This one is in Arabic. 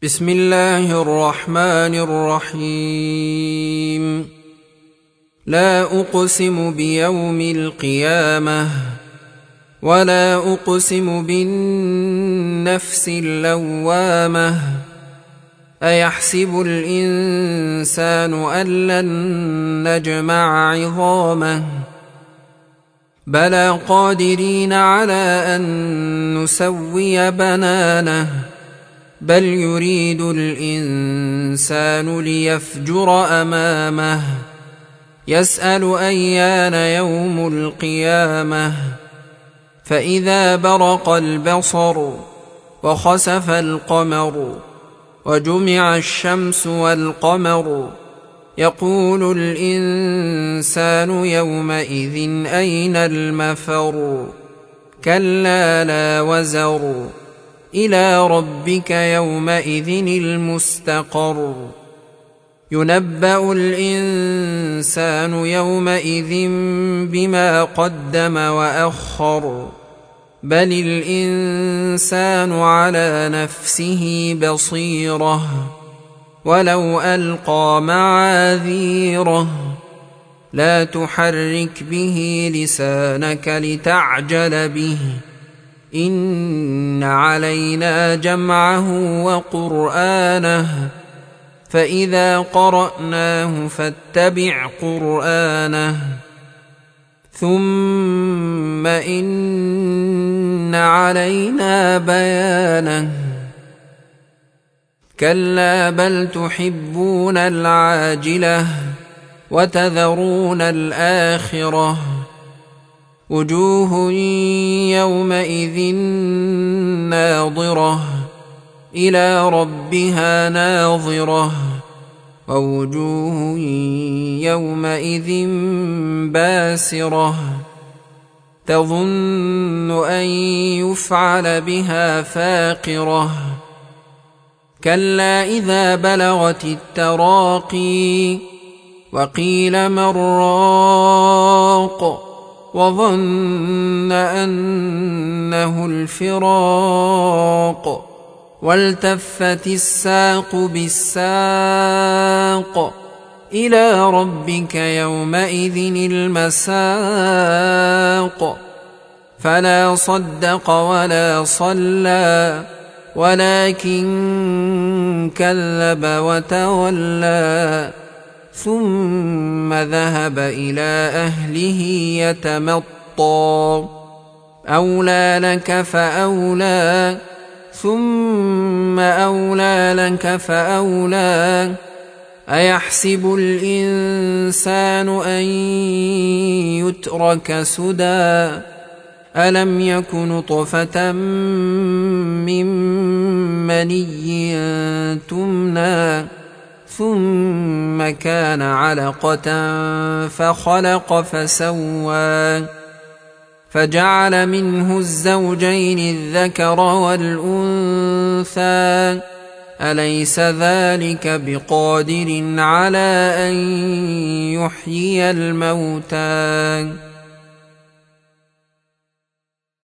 بسم الله الرحمن الرحيم. لا أقسم بيوم القيامة ولا أقسم بالنفس اللوامة. أيحسب الإنسان أن لن نجمع عظامه بلى قادرين على أن نسوي بنانه بل يريد الإنسان ليفجر أمامه يسأل أيان يوم القيامة. فإذا برق البصر وخسف القمر وجمع الشمس والقمر يقول الإنسان يومئذ أين المفر. كلا لا وزر إلى ربك يومئذ المستقر. ينبأ الإنسان يومئذ بما قدم وأخر بل الإنسان على نفسه بصيرة ولو ألقى معاذيره. لا تحرك به لسانك لتعجل به إن علينا جمعه وقرآنه فإذا قرأناه فاتبع قرآنه ثم إن علينا بيانه. كلا بل تحبون العاجلة وتذرون الآخرة. وجوه يومئذ ناظرة إلى ربها ناظرة ووجوه يومئذ باسرة تظن أن يفعل بها فاقرة. كلا إذا بلغت التراقي وقيل من راق وظن أنه الفراق والتفت الساق بالساق إلى ربك يومئذ المساق. فلا صدق ولا صلى ولكن كذب وتولى ثم ذهب إلى أهله يتمطى. أولى لك فأولى ثم أولى لك فأولى. أيحسب الإنسان أن يترك سدى ألم يك نطفة من مني تمنى ثم كان علقة فخلق فسوى فجعل منه الزوجين الذكر والأنثى. أليس ذلك بقادر على أن يحيي الموتى